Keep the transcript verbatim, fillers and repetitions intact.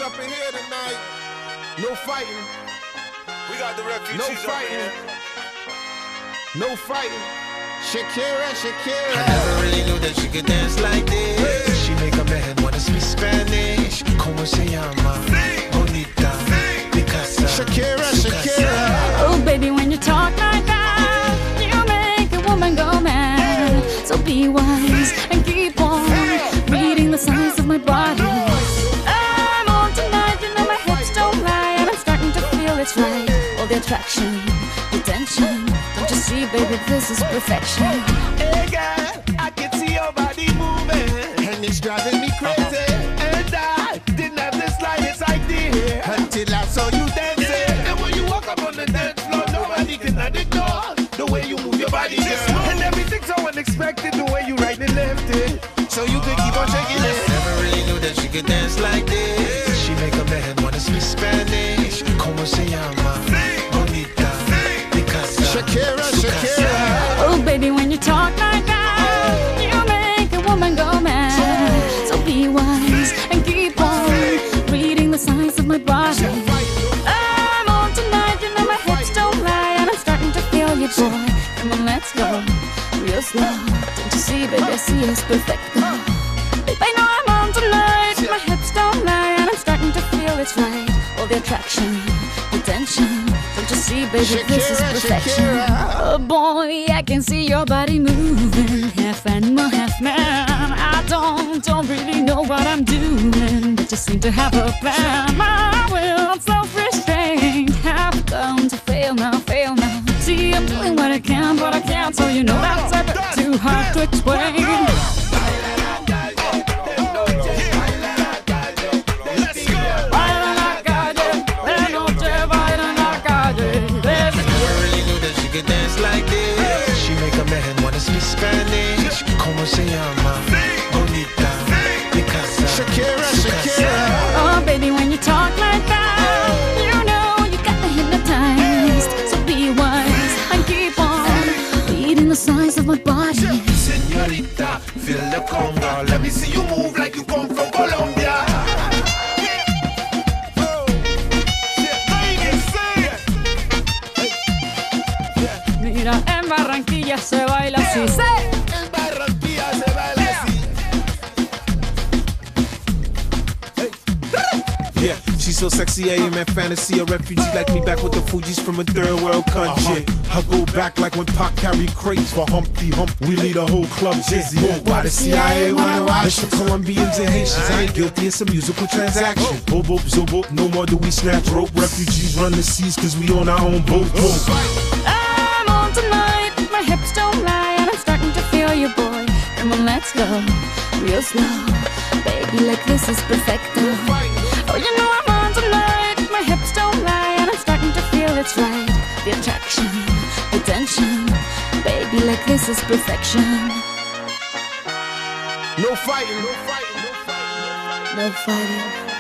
up in here tonight. No fighting. We got the refugees No up in fighting. here. No fighting. Shakira, Shakira. I never really knew that she could dance like this. Hey. She make a man wanna speak Spanish. Como se llama? Bonita, Picasa, Shakira, Sucasa. Shakira. Oh, baby, when you talk like that, you make a woman go mad. So be wise and keep on reading the signs of my body. I'm on tonight, you know my hips don't lie, and I'm starting to feel it's right. All the attraction, the tension. Don't you see, baby, this is perfection. Hey girl, I can see your body moving, And it's driving me crazy. and I didn't have the slightest idea Until I saw you dancing. And when you walk up on the dance floor, nobody can ignore the way you move your body, girl. And everything's so unexpected, the way you right and left it. So you could keep on shaking it. Never really knew that she could dance like this. She make a man wanna speak Spanish. Como se llama? Bonita, Picasa, Shakira, Sucasa. Shakira. Oh, baby, when you talk like that, you make a woman go mad. So be wise and keep on reading the signs of my body. I'm on tonight, you know my hips don't lie, and I'm starting to feel you, boy. Come on, let's go real slow. Don't you see, baby, I see it's perfect. Babe, I know I'm on tonight, my hips don't lie, and I'm starting to feel it's right. All the attraction, the tension. Don't you see, baby, this is Shakira, perfection. Shakira. Oh boy, I can see your body moving, half animal, half man. I don't, don't really know what I'm doing, but just seem to have a plan. My will, self-restraint, have come to fail now, fail now. See, I'm doing what I can, but I can't, so you know that's a bit too hard to explain. Baila la calle, de noche baila en la calle. There's a Never really knew that she could dance like this. She make a man wanna speak Spanish. Como se llama? Bonita, Picasa, Shakira, Sucasa. Shakira. Oh, baby, when you talk like that, you know you got me hypnotized. So be wise and keep on reading the signs of my body. Señorita, feel the conga. Let me see you move like you come from Colombia. Mira, en Barranquilla se baila así. ¡Sí! En Barranquilla se baila así. Yeah, she's so sexy, I am at fantasy. A refugee like me back with the Fugees from a third world country. I go back like when Pac carried crates for Humpty Hump. We lead a whole club dizzy. Why the C I A wanna watch? It's for Colombians and Haitians. I ain't guilty, it's a musical transaction. Boop, boop, zo, boop, no more do we snatch rope. Refugees run the seas cause we on our own boat. I'm on tonight, my hips don't lie, and I'm starting to feel you, boy. Come on, let's go real slow. Baby, like this is perfect. Oh, you know I'm on tonight, my hips don't lie, and I'm starting to feel it's right. The attraction, the tension. Baby, like this is perfection. No fighting. No fighting. No fighting. No fighting.